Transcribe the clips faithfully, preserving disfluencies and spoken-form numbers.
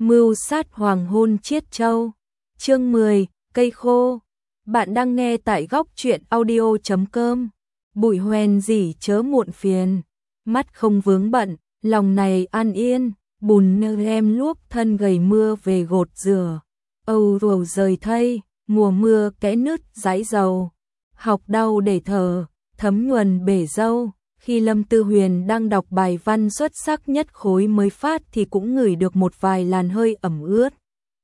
Mưu sát hoàng hôn Chiết Châu. Chương mười, cây khô. Bạn đang nghe tại góc truyện audio chấm com. Bụi hoen gì chớ muộn phiền, mắt không vướng bận, lòng này an yên, bùn nơ em luốc thân gầy mưa về gột rửa. Âu rầu rời thây, mùa mưa kẽ nứt dãi dầu. Học đau để thở, thấm nhuần bể dâu. Khi Lâm Tư Huyền đang đọc bài văn xuất sắc nhất khối mới phát thì cũng ngửi được một vài làn hơi ẩm ướt.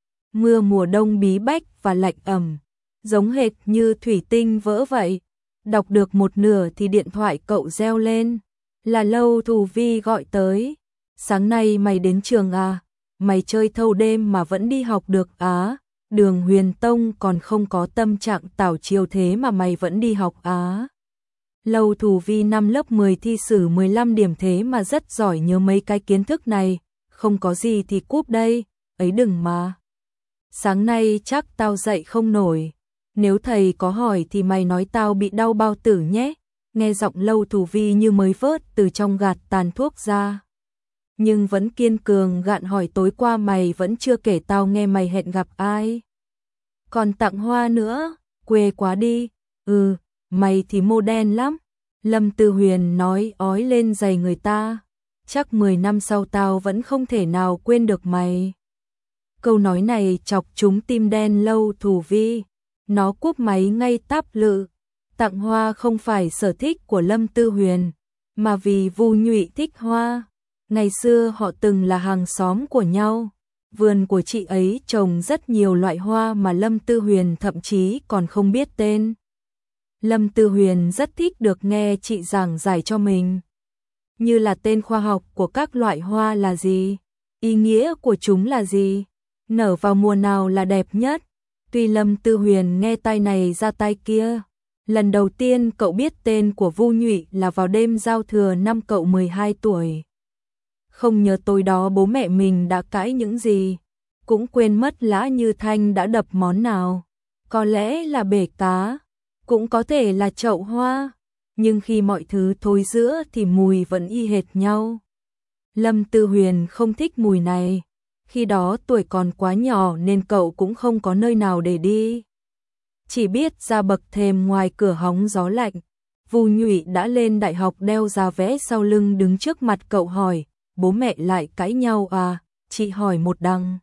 Mưa mùa đông bí bách và lạnh ẩm, giống hệt như thủy tinh vỡ vậy. Đọc được một nửa thì điện thoại cậu reo lên. Là Lâu Thù Vi gọi tới. Sáng nay mày đến trường à? Mày chơi thâu đêm mà vẫn đi học được á? Đường Huyền Tông còn không có tâm trạng tảo chiều thế mà mày vẫn đi học á? Lâu Thù Vi năm lớp mười thi sử mười lăm điểm thế mà rất giỏi nhớ mấy cái kiến thức này. Không có gì thì cúp đây, ấy đừng mà. Sáng nay chắc tao dậy không nổi. Nếu thầy có hỏi thì mày nói tao bị đau bao tử nhé. Nghe giọng Lâu Thù Vi như mới vớt từ trong gạt tàn thuốc ra. Nhưng vẫn kiên cường gạn hỏi tối qua mày vẫn chưa kể tao nghe mày hẹn gặp ai. Còn tặng hoa nữa, quê quá đi. Ừ, mày thì mô đen lắm. Lâm Tư Huyền nói ói lên giày người ta. Chắc mười năm sau tao vẫn không thể nào quên được mày. Câu nói này chọc trúng tim đen Lâu Thù Vi. Nó cúp máy ngay táp lự. Tặng hoa không phải sở thích của Lâm Tư Huyền, mà vì Vu Nhụy thích hoa. Ngày xưa họ từng là hàng xóm của nhau. Vườn của chị ấy trồng rất nhiều loại hoa mà Lâm Tư Huyền thậm chí còn không biết tên. Lâm Tư Huyền rất thích được nghe chị giảng giải cho mình. Như là tên khoa học của các loại hoa là gì, ý nghĩa của chúng là gì, nở vào mùa nào là đẹp nhất. Tuy Lâm Tư Huyền nghe tai này ra tai kia, lần đầu tiên cậu biết tên của Vu Nhụy là vào đêm giao thừa năm cậu mười hai tuổi. Không nhớ tối đó bố mẹ mình đã cãi những gì, cũng quên mất Lã Như Thanh đã đập món nào. Có lẽ là bể cá, cũng có thể là chậu hoa, nhưng khi mọi thứ thối rữa thì mùi vẫn y hệt nhau. Lâm Tư Huyền không thích mùi này. Khi đó tuổi còn quá nhỏ nên cậu cũng không có nơi nào để đi. Chỉ biết ra bậc thềm ngoài cửa hóng gió lạnh. Vu Nhụy đã lên đại học đeo giá vẽ sau lưng đứng trước mặt cậu hỏi, bố mẹ lại cãi nhau à? Chị hỏi một đằng.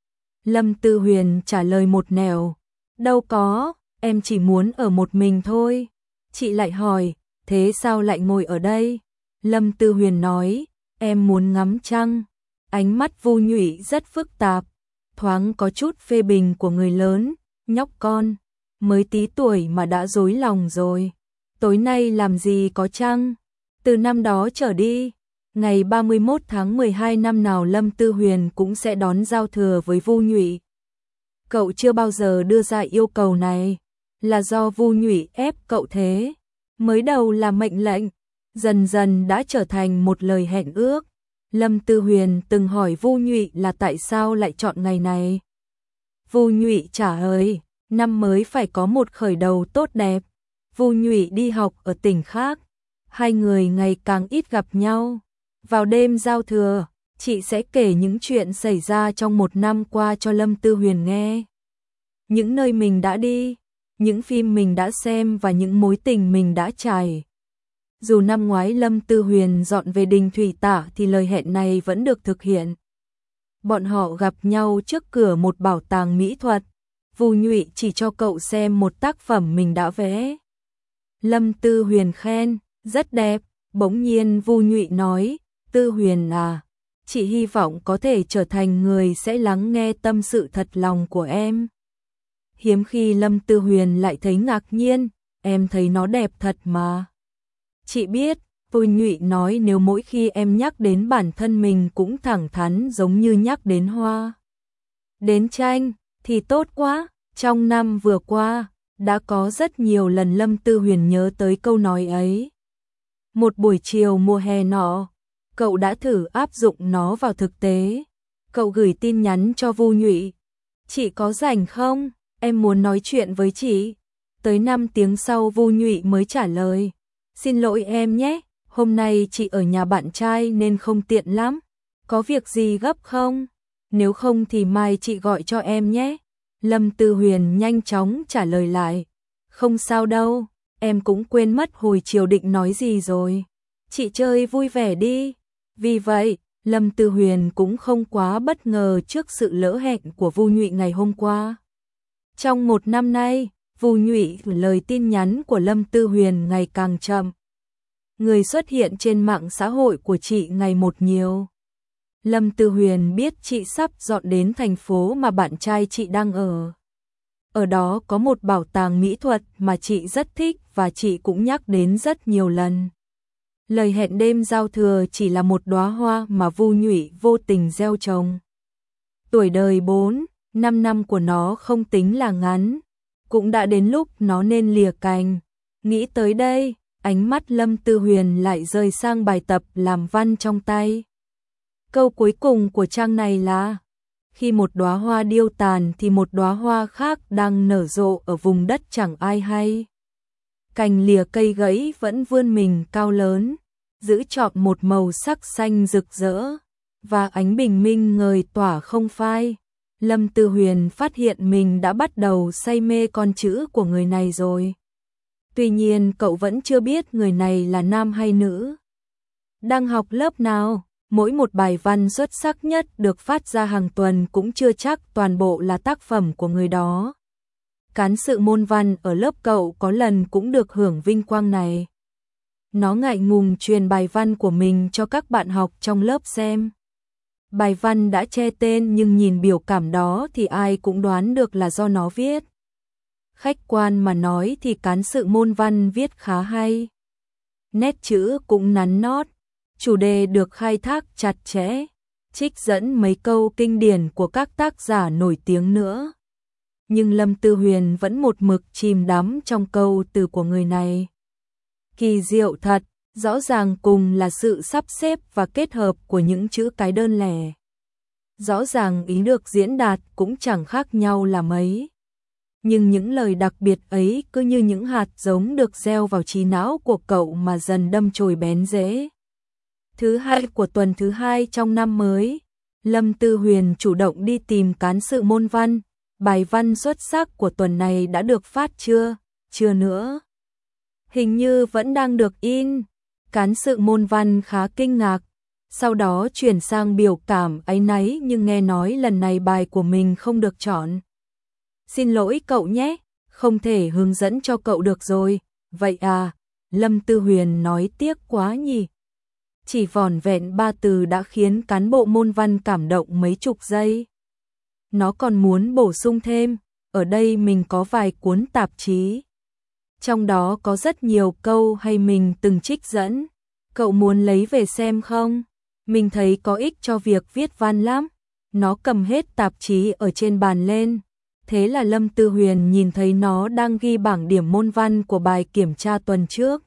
Lâm Tư Huyền trả lời một nẻo, đâu có, em chỉ muốn ở một mình thôi. Chị lại hỏi, thế sao lại ngồi ở đây? Lâm Tư Huyền nói, em muốn ngắm trăng. Ánh mắt Vu Nhụy rất phức tạp, thoáng có chút phê bình của người lớn, nhóc con, mới tí tuổi mà đã rối lòng rồi. Tối nay làm gì có trăng? Từ năm đó trở đi, ngày ba mươi mốt tháng mười hai năm nào Lâm Tư Huyền cũng sẽ đón giao thừa với Vu Nhụy. Cậu chưa bao giờ đưa ra yêu cầu này, là do Vu Nhụy ép cậu thế. Mới đầu là mệnh lệnh, dần dần đã trở thành một lời hẹn ước. Lâm Tư Huyền từng hỏi Vu Nhụy là tại sao lại chọn ngày này. Vu Nhụy trả lời, năm mới phải có một khởi đầu tốt đẹp. Vu Nhụy đi học ở tỉnh khác, hai người ngày càng ít gặp nhau. Vào đêm giao thừa, chị sẽ kể những chuyện xảy ra trong một năm qua cho Lâm Tư Huyền nghe. Những nơi mình đã đi, những phim mình đã xem và những mối tình mình đã trải. Dù năm ngoái Lâm Tư Huyền dọn về Đình Thủy Tả thì lời hẹn này vẫn được thực hiện. Bọn họ gặp nhau trước cửa một bảo tàng mỹ thuật. Vu Nhụy chỉ cho cậu xem một tác phẩm mình đã vẽ. Lâm Tư Huyền khen, rất đẹp. Bỗng nhiên Vu Nhụy nói, Tư Huyền à, chị hy vọng có thể trở thành người sẽ lắng nghe tâm sự thật lòng của em. Hiếm khi Lâm Tư Huyền lại thấy ngạc nhiên, em thấy nó đẹp thật mà. Chị biết, Vu Nhụy nói, nếu mỗi khi em nhắc đến bản thân mình cũng thẳng thắn giống như nhắc đến hoa, đến tranh, thì tốt quá. Trong năm vừa qua, đã có rất nhiều lần Lâm Tư Huyền nhớ tới câu nói ấy. Một buổi chiều mùa hè nọ, cậu đã thử áp dụng nó vào thực tế. Cậu gửi tin nhắn cho Vu Nhụy, chị có rảnh không? Em muốn nói chuyện với chị. Tới năm tiếng sau Vu Nhụy mới trả lời, xin lỗi em nhé, hôm nay chị ở nhà bạn trai nên không tiện lắm. Có việc gì gấp không? nếu không thì mai chị gọi cho em nhé. Lâm Tư Huyền nhanh chóng trả lời lại. Không sao đâu, em cũng quên mất hồi chiều định nói gì rồi. Chị chơi vui vẻ đi. Vì vậy, Lâm Tư Huyền cũng không quá bất ngờ trước sự lỡ hẹn của Vu Nhụy ngày hôm qua. Trong một năm nay, Vu Nhụy gửi lời tin nhắn của Lâm Tư Huyền ngày càng chậm. Người xuất hiện trên mạng xã hội của chị ngày một nhiều. Lâm Tư Huyền biết chị sắp dọn đến thành phố mà bạn trai chị đang ở. Ở đó có một bảo tàng mỹ thuật mà chị rất thích và chị cũng nhắc đến rất nhiều lần. Lời hẹn đêm giao thừa chỉ là một đóa hoa mà Vu Nhụy vô tình gieo trồng. Tuổi đời bốn, năm năm của nó không tính là ngắn, cũng đã đến lúc nó nên lìa cành. Nghĩ tới đây, ánh mắt Lâm Tư Huyền lại rơi sang bài tập làm văn trong tay. Câu cuối cùng của trang này là: khi một đóa hoa điêu tàn thì một đóa hoa khác đang nở rộ ở vùng đất chẳng ai hay. Cành lìa cây gãy vẫn vươn mình cao lớn, giữ trọn một màu sắc xanh rực rỡ, và ánh bình minh ngời tỏa không phai. Lâm Tư Huyền phát hiện mình đã bắt đầu say mê con chữ của người này rồi. Tuy nhiên cậu vẫn chưa biết người này là nam hay nữ. Đang học lớp nào? Mỗi một bài văn xuất sắc nhất được phát ra hàng tuần cũng chưa chắc toàn bộ là tác phẩm của người đó. Cán sự môn văn ở lớp cậu có lần cũng được hưởng vinh quang này. Nó ngại ngùng truyền bài văn của mình cho các bạn học trong lớp xem. Bài văn đã che tên nhưng nhìn biểu cảm đó thì ai cũng đoán được là do nó viết. Khách quan mà nói thì cán sự môn văn viết khá hay. Nét chữ cũng nắn nót, chủ đề được khai thác chặt chẽ, trích dẫn mấy câu kinh điển của các tác giả nổi tiếng nữa. Nhưng Lâm Tư Huyền vẫn một mực chìm đắm trong câu từ của người này. Kỳ diệu thật, rõ ràng cùng là sự sắp xếp và kết hợp của những chữ cái đơn lẻ. Rõ ràng ý được diễn đạt cũng chẳng khác nhau là mấy. Nhưng những lời đặc biệt ấy cứ như những hạt giống được gieo vào trí não của cậu mà dần đâm chồi bén rễ. Thứ hai của tuần thứ hai trong năm mới, Lâm Tư Huyền chủ động đi tìm cán sự môn văn. Bài văn xuất sắc của tuần này đã được phát chưa? Chưa nữa. Hình như vẫn đang được in. Cán sự môn văn khá kinh ngạc, sau đó chuyển sang biểu cảm áy náy nhưng nghe nói lần này bài của mình không được chọn. Xin lỗi cậu nhé, không thể hướng dẫn cho cậu được rồi. Vậy à, Lâm Tư Huyền nói tiếc quá nhỉ. Chỉ vỏn vẹn ba từ đã khiến cán bộ môn văn cảm động mấy chục giây. Nó còn muốn bổ sung thêm, ở đây mình có vài cuốn tạp chí. Trong đó có rất nhiều câu hay mình từng trích dẫn. Cậu muốn lấy về xem không? Mình thấy có ích cho việc viết văn lắm. Nó cầm hết tạp chí ở trên bàn lên. Thế là Lâm Tư Huyền nhìn thấy nó đang ghi bảng điểm môn văn của bài kiểm tra tuần trước.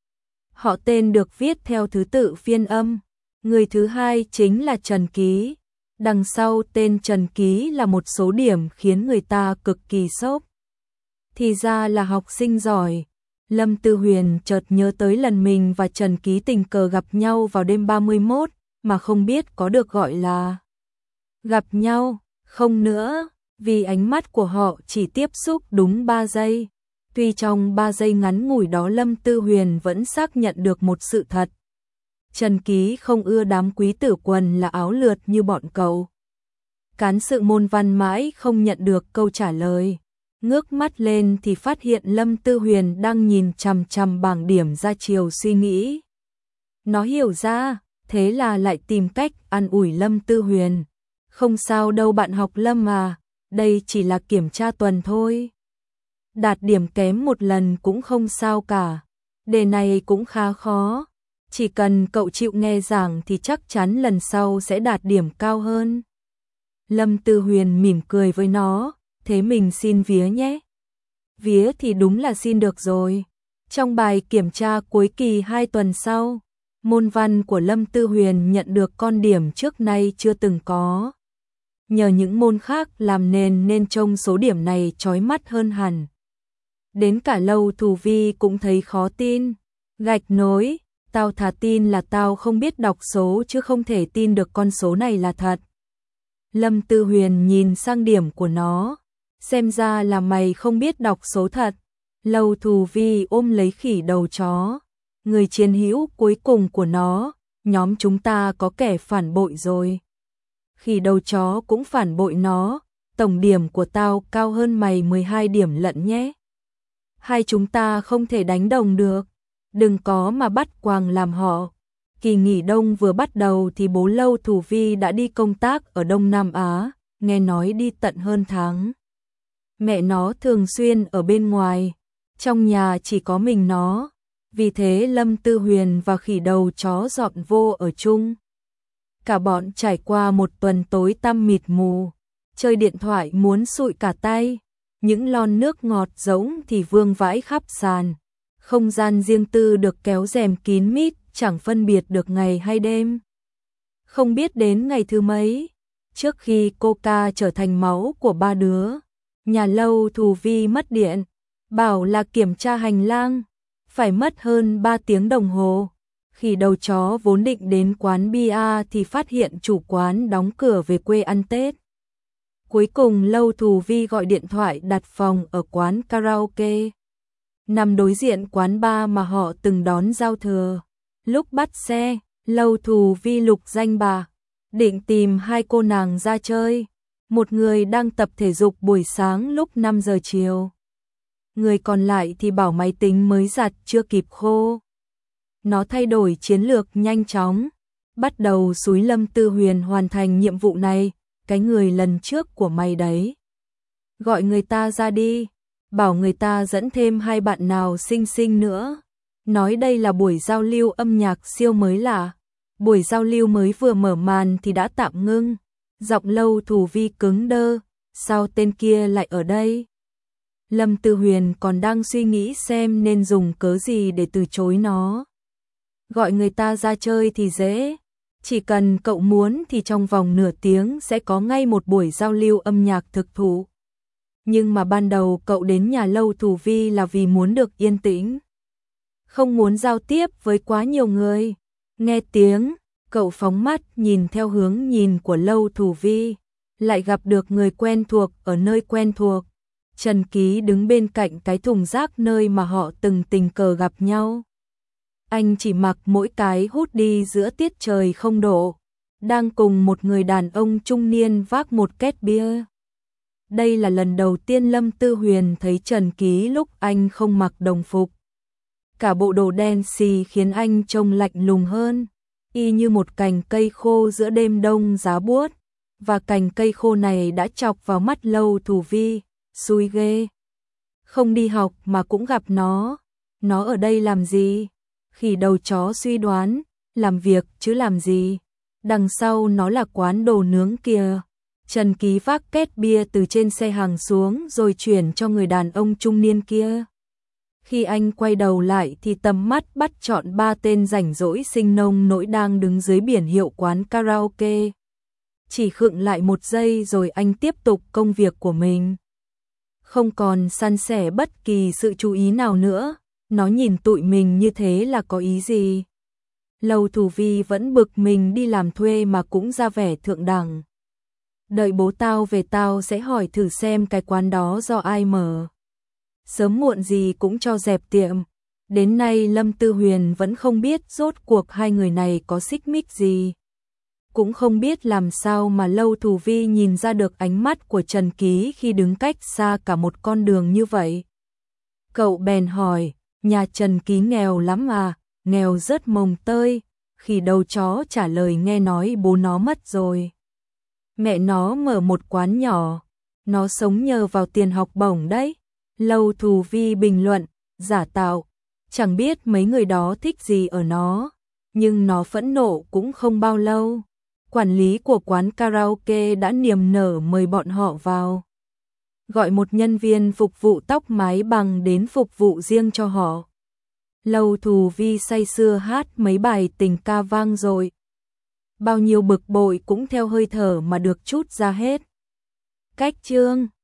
Họ tên được viết theo thứ tự phiên âm. Người thứ hai chính là Trần Ký. Đằng sau tên Trần Ký là một số điểm khiến người ta cực kỳ sốc. Thì ra là học sinh giỏi. Lâm Tư Huyền chợt nhớ tới lần mình và Trần Ký tình cờ gặp nhau vào đêm ba mươi mốt, mà không biết có được gọi là gặp nhau, không nữa, vì ánh mắt của họ chỉ tiếp xúc đúng ba giây. Tuy trong ba giây ngắn ngủi đó Lâm Tư Huyền vẫn xác nhận được một sự thật. Trần Ký không ưa đám quý tử quần là áo lượt như bọn cậu. Cán sự môn văn mãi không nhận được câu trả lời. Ngước mắt lên thì phát hiện Lâm Tư Huyền đang nhìn chằm chằm bảng điểm ra chiều suy nghĩ. Nó hiểu ra, thế là lại tìm cách an ủi Lâm Tư Huyền. Không sao đâu bạn học Lâm à, đây chỉ là kiểm tra tuần thôi. Đạt điểm kém một lần cũng không sao cả. Đề này cũng khá khó. Chỉ cần cậu chịu nghe giảng thì chắc chắn lần sau sẽ đạt điểm cao hơn. Lâm Tư Huyền mỉm cười với nó, thế mình xin vía nhé. Vía thì đúng là xin được rồi. Trong bài kiểm tra cuối kỳ hai tuần sau, môn văn của Lâm Tư Huyền nhận được con điểm trước nay chưa từng có. Nhờ những môn khác làm nền nên trông số điểm này chói mắt hơn hẳn. Đến cả Lâu Thù Vi cũng thấy khó tin. Gạch nối, tao thà tin là tao không biết đọc số chứ không thể tin được con số này là thật. Lâm Tư Huyền nhìn sang điểm của nó, xem ra là mày không biết đọc số thật. Lâu Thù Vi ôm lấy khỉ đầu chó, người chiến hữu cuối cùng của nó, nhóm chúng ta có kẻ phản bội rồi. Khỉ đầu chó cũng phản bội nó, tổng điểm của tao cao hơn mày mười hai điểm lận nhé. Hai chúng ta không thể đánh đồng được, đừng có mà bắt quàng làm họ. Kỳ nghỉ đông vừa bắt đầu thì bố Lâu Thù Vi đã đi công tác ở Đông Nam Á, nghe nói đi tận hơn tháng. Mẹ nó thường xuyên ở bên ngoài, trong nhà chỉ có mình nó, vì thế Lâm Tư Huyền và khỉ đầu chó dọn vô ở chung. Cả bọn trải qua một tuần tối tăm mịt mù, chơi điện thoại muốn sụi cả tay, những lon nước ngọt rỗng thì vương vãi khắp sàn. Không gian riêng tư được kéo rèm kín mít, chẳng phân biệt được ngày hay đêm. Không biết đến ngày thứ mấy, trước khi Coca trở thành máu của ba đứa, nhà Lâu Thù Vi mất điện, bảo là kiểm tra hành lang, phải mất hơn ba tiếng đồng hồ. Khi đầu chó vốn định đến quán bia thì phát hiện chủ quán đóng cửa về quê ăn Tết. Cuối cùng Lâu Thù Vi gọi điện thoại đặt phòng ở quán karaoke, nằm đối diện quán bar mà họ từng đón giao thừa. Lúc bắt xe, Lâu Thù Vi lục danh bà, định tìm hai cô nàng ra chơi. Một người đang tập thể dục buổi sáng lúc năm giờ chiều. Người còn lại thì bảo máy tính mới giặt chưa kịp khô. Nó thay đổi chiến lược nhanh chóng, bắt đầu xúi Lâm Tư Huyền hoàn thành nhiệm vụ này, cái người lần trước của mày đấy. Gọi người ta ra đi, bảo người ta dẫn thêm hai bạn nào xinh xinh nữa. Nói đây là buổi giao lưu âm nhạc siêu mới lạ. Buổi giao lưu mới vừa mở màn thì đã tạm ngưng. Giọng Lâu Thù Vi cứng đơ, sao tên kia lại ở đây? Lâm Tư Huyền còn đang suy nghĩ xem nên dùng cớ gì để từ chối nó. Gọi người ta ra chơi thì dễ, chỉ cần cậu muốn thì trong vòng nửa tiếng sẽ có ngay một buổi giao lưu âm nhạc thực thụ. Nhưng mà ban đầu cậu đến nhà Lâu Thù Vi là vì muốn được yên tĩnh, không muốn giao tiếp với quá nhiều người. Nghe tiếng, cậu phóng mắt nhìn theo hướng nhìn của Lâu Thù Vi, lại gặp được người quen thuộc ở nơi quen thuộc. Trần Ký đứng bên cạnh cái thùng rác nơi mà họ từng tình cờ gặp nhau. Anh chỉ mặc mỗi cái hút đi giữa tiết trời không độ, đang cùng một người đàn ông trung niên vác một két bia. Đây là lần đầu tiên Lâm Tư Huyền thấy Trần Ký lúc anh không mặc đồng phục. Cả bộ đồ đen xì khiến anh trông lạnh lùng hơn, y như một cành cây khô giữa đêm đông giá buốt, và cành cây khô này đã chọc vào mắt Lâu Thù Vi, xui ghê. Không đi học mà cũng gặp nó, nó ở đây làm gì? Khỉ đầu chó suy đoán, làm việc chứ làm gì? Đằng sau nó là quán đồ nướng kìa. Trần Ký vác két bia từ trên xe hàng xuống rồi chuyển cho người đàn ông trung niên kia. Khi anh quay đầu lại thì tầm mắt bắt chọn ba tên rảnh rỗi sinh nông nỗi đang đứng dưới biển hiệu quán karaoke. Chỉ khựng lại một giây rồi anh tiếp tục công việc của mình. Không còn săn sẻ bất kỳ sự chú ý nào nữa, nó nhìn tụi mình như thế là có ý gì? Lâu Thù Vi vẫn bực mình đi làm thuê mà cũng ra vẻ thượng đẳng. Đợi bố tao về tao sẽ hỏi thử xem cái quán đó do ai mở. Sớm muộn gì cũng cho dẹp tiệm. Đến nay Lâm Tư Huyền vẫn không biết rốt cuộc hai người này có xích mích gì. Cũng không biết làm sao mà Lâu Thù Vi nhìn ra được ánh mắt của Trần Ký khi đứng cách xa cả một con đường như vậy. Cậu bèn hỏi, nhà Trần Ký nghèo lắm à? Nghèo rất mồng tơi. Khi đầu chó trả lời nghe nói bố nó mất rồi. Mẹ nó mở một quán nhỏ, nó sống nhờ vào tiền học bổng đấy. Lâu Thù Vi bình luận, giả tạo, chẳng biết mấy người đó thích gì ở nó, nhưng nó phẫn nộ cũng không bao lâu. Quản lý của quán karaoke đã niềm nở mời bọn họ vào. Gọi một nhân viên phục vụ tóc mái bằng đến phục vụ riêng cho họ. Lâu Thù Vi say sưa hát mấy bài tình ca vang rồi. Bao nhiêu bực bội cũng theo hơi thở mà được trút ra hết. Cách chương